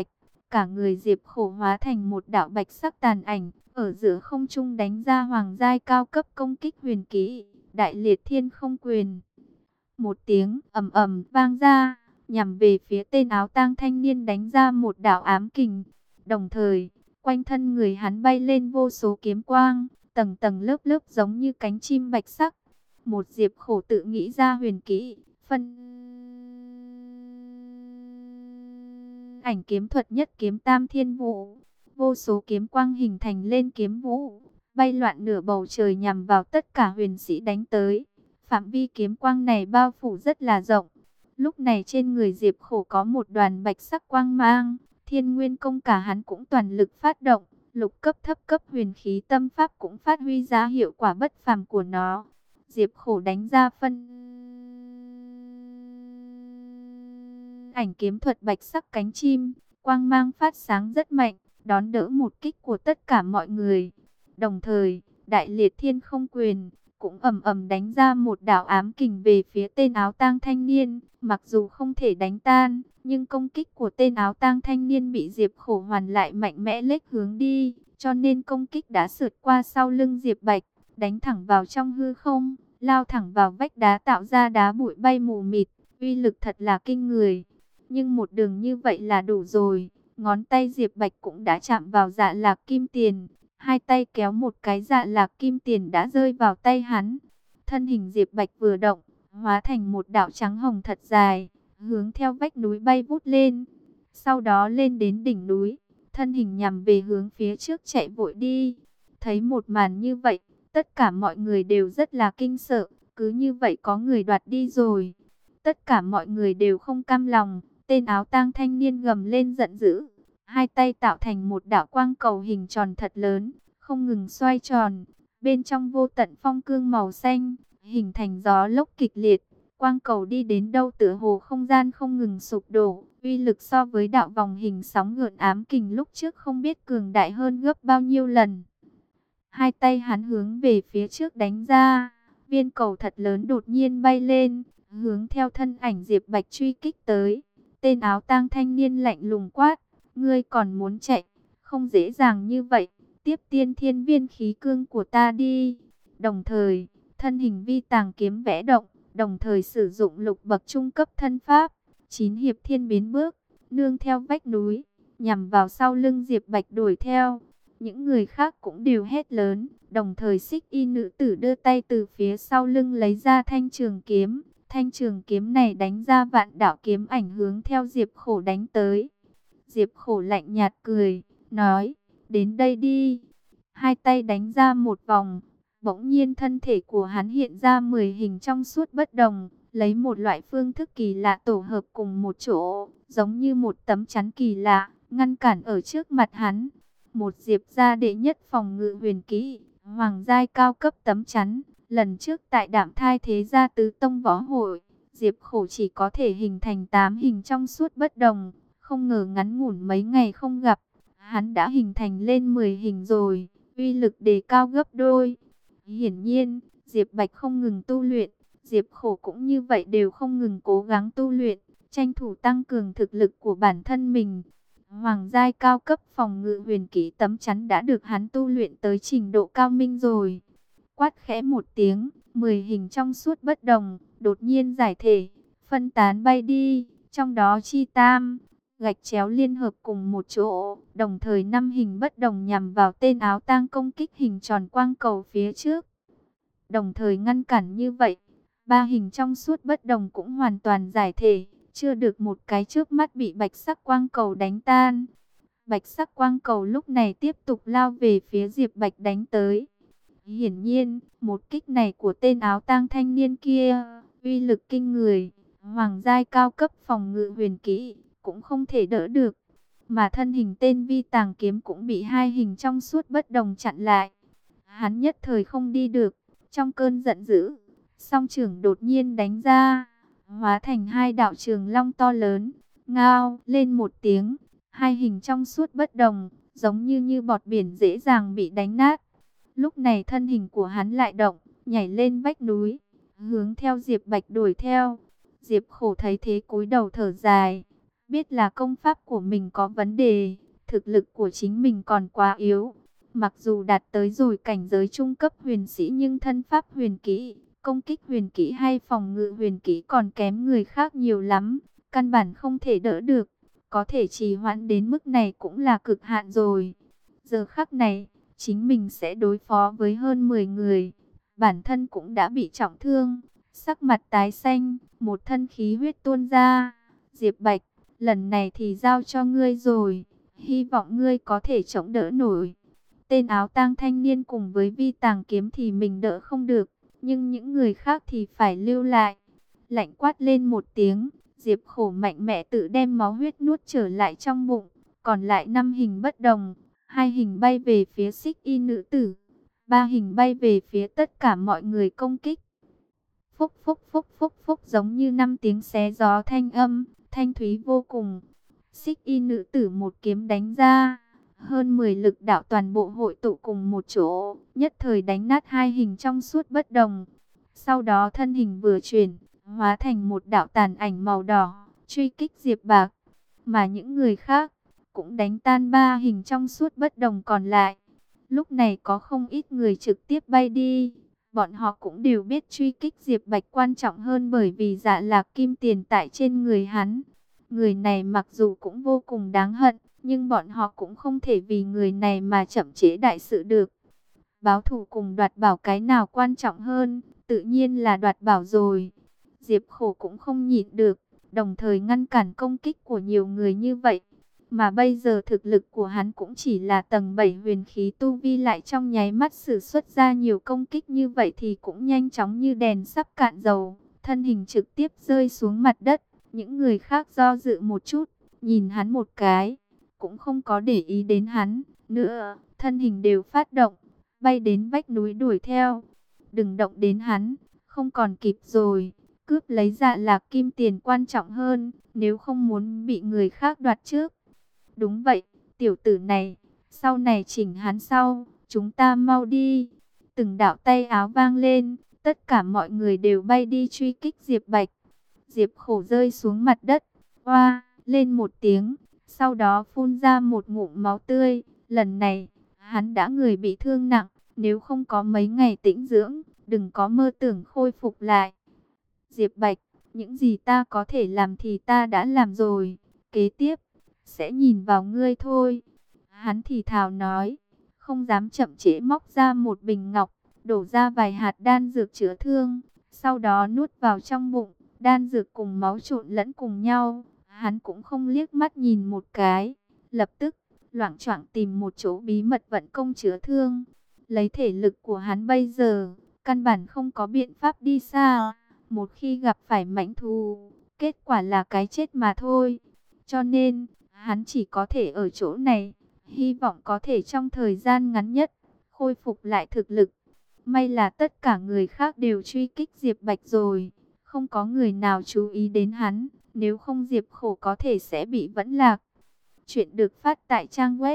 cả người Diệp Khổ hóa thành một đạo bạch sắc tàn ảnh, ở giữa không trung đánh ra hoàng giai cao cấp công kích huyền kỹ, Đại Liệt Thiên Không Quyền. Một tiếng ầm ầm vang ra, nhằm về phía tên áo tang thanh niên đánh ra một đạo ám kình. Đồng thời, quanh thân người hắn bay lên vô số kiếm quang, tầng tầng lớp lớp giống như cánh chim bạch sắc. Một Diệp Khổ tự nghĩ ra huyền kỹ, phân ảnh kiếm thuật nhất kiếm tam thiên vũ. Vô số kiếm quang hình thành lên kiếm vũ, bay loạn nửa bầu trời nhằm vào tất cả huyền sĩ đánh tới. Phạm vi kiếm quang này bao phủ rất là rộng. Lúc này trên người Diệp Khổ có một đoàn bạch sắc quang mang, Thiên Nguyên công cả hắn cũng toàn lực phát động, lục cấp thấp cấp huyền khí tâm pháp cũng phát huy ra hiệu quả bất phàm của nó. Diệp Khổ đánh ra phân ảnh kiếm thuật bạch sắc cánh chim, quang mang phát sáng rất mạnh, đón đỡ một kích của tất cả mọi người. Đồng thời, Đại Liệt Thiên Không Quyền cũng ầm ầm đánh ra một đạo ám kình về phía tên áo tang thanh niên. Mặc dù không thể đánh tan, nhưng công kích của tên áo tang thanh niên bị Diệp Khổ hoàn lại mạnh mẽ lệch hướng đi, cho nên công kích đã sượt qua sau lưng Diệp Bạch, đánh thẳng vào trong hư không, lao thẳng vào vách đá tạo ra đá bụi bay mù mịt, uy lực thật là kinh người. Nhưng một đường như vậy là đủ rồi, ngón tay Diệp Bạch cũng đã chạm vào Dạ Lạc Kim Tiền. Hai tay kéo một cái Dạ Lạc Kim Tiền đã rơi vào tay hắn. Thân hình Diệp Bạch vừa động, hóa thành một đạo trắng hồng thật dài, hướng theo vách núi bay vút lên. Sau đó lên đến đỉnh núi, thân hình nhằm về hướng phía trước chạy vội đi. Thấy một màn như vậy, tất cả mọi người đều rất là kinh sợ, cứ như vậy có người đoạt đi rồi. Tất cả mọi người đều không cam lòng, tên áo tang thanh niên gầm lên giận dữ. Hai tay tạo thành một đạo quang cầu hình tròn thật lớn, không ngừng xoay tròn. Bên trong vô tận phong cương màu xanh, hình thành gió lốc kịch liệt. Quang cầu đi đến đâu tựa hồ không gian không ngừng sụp đổ. Uy lực so với đạo vòng hình sóng gợn ám kình lúc trước không biết cường đại hơn gấp bao nhiêu lần. Hai tay hắn hướng về phía trước đánh ra. Viên cầu thật lớn đột nhiên bay lên, hướng theo thân ảnh Diệp Bạch truy kích tới. Tên áo tang thanh niên lạnh lùng quát. Ngươi còn muốn chạy, không dễ dàng như vậy, tiếp tiên thiên viên khí cương của ta đi. Đồng thời, thân hình vi tàng kiếm vẽ động, đồng thời sử dụng lục bậc trung cấp thân pháp, 9 hiệp thiên biến bước, nương theo vách núi, nhằm vào sau lưng Diệp Bạch đuổi theo. Những người khác cũng đều hét lớn, đồng thời xích y nữ tử đưa tay từ phía sau lưng lấy ra thanh trường kiếm. Thanh trường kiếm này đánh ra vạn đạo kiếm ảnh hướng theo Diệp Khổ đánh tới. Diệp Khổ lạnh nhạt cười, nói, đến đây đi. Hai tay đánh ra một vòng, bỗng nhiên thân thể của hắn hiện ra 10 hình trong suốt bất đồng, lấy một loại phương thức kỳ lạ tổ hợp cùng một chỗ, giống như một tấm chắn kỳ lạ, ngăn cản ở trước mặt hắn. Một Diệp gia đệ nhất phòng ngự huyền kỹ, hoàng giai cao cấp tấm chắn, lần trước tại Đạm Thai Thế Gia Tứ Tông Võ Hội, Diệp Khổ chỉ có thể hình thành 8 hình trong suốt bất đồng. Không ngờ ngắn ngủn mấy ngày không gặp, hắn đã hình thành lên 10 hình rồi, uy lực đề cao gấp đôi. Hiển nhiên, Diệp Bạch không ngừng tu luyện, Diệp Khổ cũng như vậy đều không ngừng cố gắng tu luyện, tranh thủ tăng cường thực lực của bản thân mình. Hoàng giai cao cấp phòng ngự huyền kỹ tấm chắn đã được hắn tu luyện tới trình độ cao minh rồi. Quát khẽ một tiếng, 10 hình trong suốt bất đồng, đột nhiên giải thể, phân tán bay đi, trong đó chi tam gạch chéo liên hợp cùng một chỗ, đồng thời 5 hình bất đồng nhằm vào tên áo tang công kích hình tròn quang cầu phía trước. Đồng thời ngăn cản như vậy, 3 hình trong suốt bất đồng cũng hoàn toàn giải thể, chưa được một cái trước mắt bị bạch sắc quang cầu đánh tan. Bạch sắc quang cầu lúc này tiếp tục lao về phía Diệp Bạch đánh tới. Hiển nhiên, một kích này của tên áo tang thanh niên kia, uy lực kinh người, hoàng giai cao cấp phòng ngự huyền kỹ cũng không thể đỡ được, mà thân hình tên vi tàng kiếm cũng bị 2 hình trong suốt bất đồng chặn lại. Hắn nhất thời không đi được, trong cơn giận dữ, song trưởng đột nhiên đánh ra, hóa thành 2 đạo trường long to lớn, ngao lên một tiếng, 2 hình trong suốt bất đồng, giống như bọt biển dễ dàng bị đánh nát. Lúc này thân hình của hắn lại động, nhảy lên vách núi, hướng theo Diệp Bạch đuổi theo. Diệp Khổ thấy thế cúi đầu thở dài. biết là công pháp của mình có vấn đề, thực lực của chính mình còn quá yếu. Mặc dù đạt tới rồi cảnh giới trung cấp huyền sĩ nhưng thân pháp huyền kỹ, công kích huyền kỹ hay phòng ngự huyền kỹ còn kém người khác nhiều lắm, căn bản không thể đỡ được. Có thể trì hoãn đến mức này cũng là cực hạn rồi. Giờ khắc này, chính mình sẽ đối phó với hơn 10 người. Bản thân cũng đã bị trọng thương, sắc mặt tái xanh, một thân khí huyết tuôn ra. Diệp Bạch, lần này thì giao cho ngươi rồi, hy vọng ngươi có thể chống đỡ nổi. Tên áo tang thanh niên cùng với Vi Tàng Kiếm thì mình đỡ không được, nhưng những người khác thì phải lưu lại. Lạnh quát lên một tiếng, Diệp Khổ mạnh mẽ tự đem máu huyết nuốt trở lại trong bụng, còn lại 5 hình bất đồng, 2 hình bay về phía Xích Y nữ tử, 3 hình bay về phía tất cả mọi người công kích. Phúc phúc phúc phúc phúc, giống như 5 tiếng xé gió thanh âm, thanh thúy vô cùng. Xích Y nữ tử một kiếm đánh ra, hơn 10 lực đạo toàn bộ hội tụ cùng một chỗ, nhất thời đánh nát 2 hình trong suốt bất đồng. Sau đó thân hình vừa chuyển, hóa thành một đạo tàn ảnh màu đỏ, truy kích Diệp Bạc. Mà những người khác cũng đánh tan 3 hình trong suốt bất đồng còn lại. Lúc này có không ít người trực tiếp bay đi. Bọn họ cũng đều biết truy kích Diệp Bạch quan trọng hơn, bởi vì Dạ Lạc Kim Tiền tại trên người hắn. Người này mặc dù cũng vô cùng đáng hận, nhưng bọn họ cũng không thể vì người này mà chậm trễ đại sự được. Báo thù cùng đoạt bảo cái nào quan trọng hơn? Tự nhiên là đoạt bảo rồi. Diệp Khổ cũng không nhịn được, đồng thời ngăn cản công kích của nhiều người như vậy. Mà bây giờ thực lực của hắn cũng chỉ là tầng 7 huyền khí tu vi, lại trong nháy mắt sử xuất ra nhiều công kích như vậy thì cũng nhanh chóng như đèn sắp cạn dầu. Thân hình trực tiếp rơi xuống mặt đất. Những người khác do dự một chút, nhìn hắn một cái, cũng không có để ý đến hắn nữa, thân hình đều phát động, bay đến vách núi đuổi theo. Đừng động đến hắn, không còn kịp rồi, cướp lấy Dạ Lạc Kim Tiền quan trọng hơn, nếu không muốn bị người khác đoạt trước. Đúng vậy, tiểu tử này, sau này chỉnh hắn sau, chúng ta mau đi. Từng đạo tay áo vang lên, tất cả mọi người đều bay đi truy kích Diệp Bạch. Diệp Khổ rơi xuống mặt đất, oa lên một tiếng, sau đó phun ra một ngụm máu tươi. Lần này, hắn đã người bị thương nặng, nếu không có mấy ngày tĩnh dưỡng, đừng có mơ tưởng khôi phục lại. Diệp Bạch, những gì ta có thể làm thì ta đã làm rồi, kế tiếp, sẽ nhìn vào ngươi thôi. Hắn thì thào nói, không dám chậm trễ, móc ra một bình ngọc, đổ ra vài hạt đan dược chữa thương, sau đó nuốt vào trong bụng. Đan dược cùng máu trộn lẫn cùng nhau, hắn cũng không liếc mắt nhìn một cái, lập tức loạng choạng tìm một chỗ bí mật vận công chữa thương. Lấy thể lực của hắn bây giờ, căn bản không có biện pháp đi xa, một khi gặp phải mãnh thú, kết quả là cái chết mà thôi. Cho nên, hắn chỉ có thể ở chỗ này, hy vọng có thể trong thời gian ngắn nhất khôi phục lại thực lực. May là tất cả người khác đều truy kích Diệp Bạch rồi, không có người nào chú ý đến hắn, nếu không Diệp Khổ có thể sẽ bị vẫn lạc. Chuyện được phát tại trang web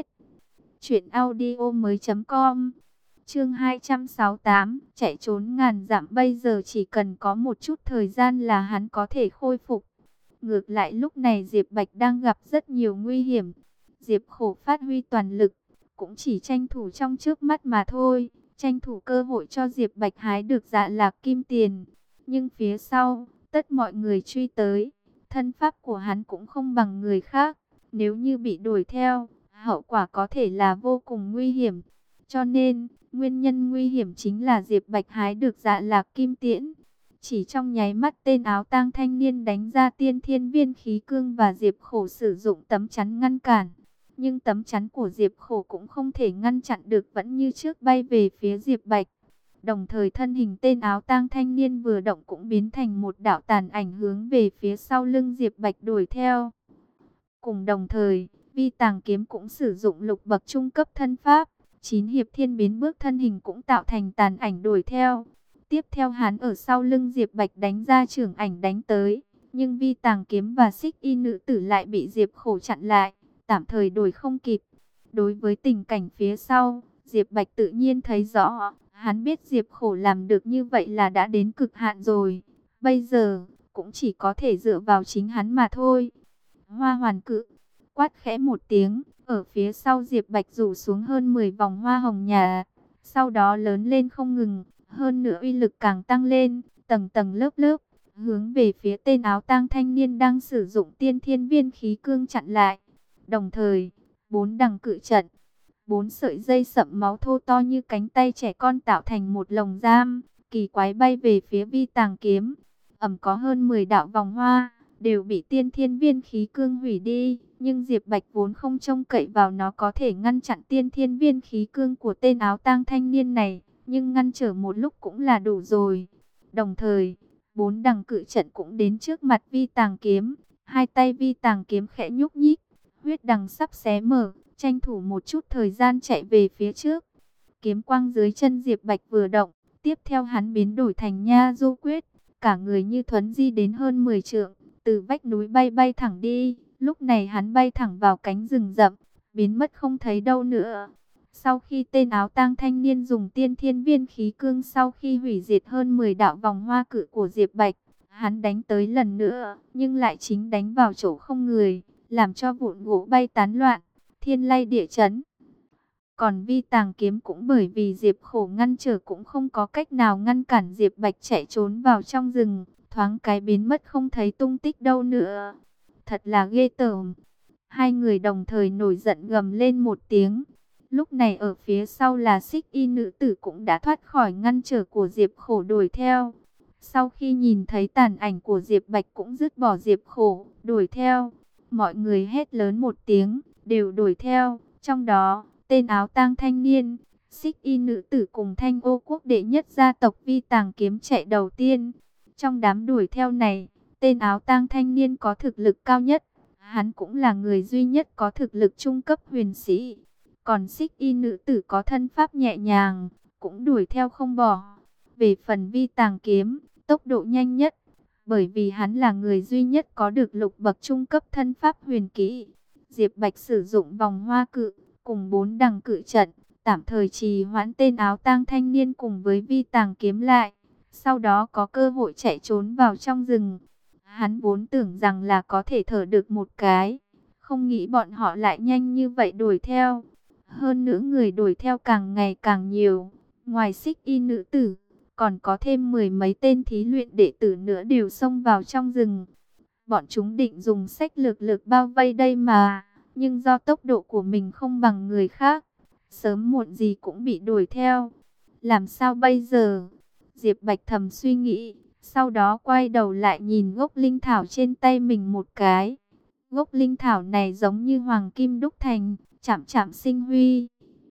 truyệnaudiomoi.com. Chương 268, chạy trốn ngàn dặm, bây giờ chỉ cần có một chút thời gian là hắn có thể khôi phục. Ngược lại lúc này Diệp Bạch đang gặp rất nhiều nguy hiểm. Diệp Khổ phát huy toàn lực, cũng chỉ tranh thủ trong trước mắt mà thôi, tranh thủ cơ hội cho Diệp Bạch hái được Dạ Lạc Kim Tiền. Nhưng phía sau, tất mọi người truy tới, thân pháp của hắn cũng không bằng người khác. Nếu như bị đuổi theo, hậu quả có thể là vô cùng nguy hiểm. Cho nên, nguyên nhân nguy hiểm chính là Diệp Bạch hái được Dạ Lạc Kim Tiễn. Chỉ trong nháy mắt, tên áo tang thanh niên đánh ra tiên thiên viên khí cương và Diệp Khổ sử dụng tấm chắn ngăn cản. Nhưng tấm chắn của Diệp Khổ cũng không thể ngăn chặn được, vẫn như trước bay về phía Diệp Bạch. Đồng thời thân hình tên áo tang thanh niên vừa động cũng biến thành một đạo tàn ảnh hướng về phía sau lưng Diệp Bạch đuổi theo. Cùng đồng thời, Vi Tàng Kiếm cũng sử dụng lục bậc trung cấp thân pháp, 9 hiệp thiên biến bước thân hình cũng tạo thành tàn ảnh đuổi theo. Tiếp theo hắn ở sau lưng Diệp Bạch đánh ra chưởng ảnh đánh tới, nhưng Vi Tàng Kiếm và Xích Y nữ tử lại bị Diệp Khổ chặn lại, tạm thời đuổi không kịp. Đối với tình cảnh phía sau, Diệp Bạch tự nhiên thấy rõ, hắn biết Diệp Khổ làm được như vậy là đã đến cực hạn rồi, bây giờ cũng chỉ có thể dựa vào chính hắn mà thôi. Hoa hoàn cự, quát khẽ một tiếng, ở phía sau Diệp Bạch rủ xuống hơn 10 vòng hoa hồng nhà, sau đó lớn lên không ngừng, hơn nữa uy lực càng tăng lên, tầng tầng lớp lớp, hướng về phía tên áo tang thanh niên đang sử dụng tiên thiên viên khí cương chặn lại. Đồng thời, 4 đằng cự trận, 4 sợi dây sậm máu thô to như cánh tay trẻ con tạo thành một lồng giam, kỳ quái bay về phía Vi Tàng Kiếm. Có hơn 10 đạo vòng hoa, đều bị tiên thiên viên khí cương hủy đi, nhưng Diệp Bạch vốn không trông cậy vào nó có thể ngăn chặn tiên thiên viên khí cương của tên áo tang thanh niên này, nhưng ngăn trở một lúc cũng là đủ rồi. Đồng thời, 4 đằng cự trận cũng đến trước mặt Vi Tàng Kiếm, hai tay Vi Tàng Kiếm khẽ nhúc nhích, huyết đằng sắp xé mở, tranh thủ một chút thời gian chạy về phía trước. Kiếm quang dưới chân Diệp Bạch vừa động, tiếp theo hắn biến đổi thành Nha Du Quyết, cả người như thuấn di đến hơn 10 trượng, từ vách núi bay thẳng đi. Lúc này hắn bay thẳng vào cánh rừng rậm, biến mất không thấy đâu nữa. Sau khi tên áo tang thanh niên dùng tiên thiên viên khí cương, sau khi hủy diệt hơn 10 đạo vòng hoa cự của Diệp Bạch, hắn đánh tới lần nữa, nhưng lại chính đánh vào chỗ không người, làm cho vụn gỗ bay tán loạn, thiên lay địa chấn. Còn Vi Tàng Kiếm cũng bởi vì Diệp Khổ ngăn trở cũng không có cách nào ngăn cản Diệp Bạch chạy trốn vào trong rừng, thoáng cái biến mất không thấy tung tích đâu nữa. Thật là ghê tởm. Hai người đồng thời nổi giận gầm lên một tiếng. Lúc này ở phía sau là Xích Y nữ tử cũng đã thoát khỏi ngăn trở của Diệp Khổ đuổi theo. Sau khi nhìn thấy tàn ảnh của Diệp Bạch cũng dứt bỏ Diệp Khổ, đuổi theo. Mọi người hét lớn một tiếng, đều đuổi theo. Trong đó, tên áo tang thanh niên, Xích Y nữ tử cùng Thanh Ô quốc đệ nhất gia tộc Vi Tàng Kiếm chạy đầu tiên. Trong đám đuổi theo này, tên áo tang thanh niên có thực lực cao nhất. Hắn cũng là người duy nhất có thực lực trung cấp huyền sĩ. Còn Xích Y nữ tử có thân pháp nhẹ nhàng, cũng đuổi theo không bỏ. Về phần Vi Tàng Kiếm, tốc độ nhanh nhất, bởi vì hắn là người duy nhất có được lục bậc trung cấp thân pháp huyền kỹ. Diệp Bạch sử dụng vòng hoa cự cùng 4 đằng cự trận, tạm thời trì hoãn tên áo tang thanh niên cùng với Vi Tàng Kiếm lại, sau đó có cơ hội chạy trốn vào trong rừng. Hắn vốn tưởng rằng là có thể thở được một cái, không nghĩ bọn họ lại nhanh như vậy đuổi theo. Hơn nữa người đuổi theo càng ngày càng nhiều, ngoài Xích Y nữ tử, còn có thêm 10 mấy tên thí luyện đệ tử nữa đều xông vào trong rừng. Bọn chúng định dùng sách lược lực bao vây đây mà, nhưng do tốc độ của mình không bằng người khác, sớm muộn gì cũng bị đuổi theo. Làm sao bây giờ? Diệp Bạch thầm suy nghĩ, sau đó quay đầu lại nhìn gốc linh thảo trên tay mình một cái. Gốc linh thảo này giống như hoàng kim đúc thành, chạm chạm sinh huy,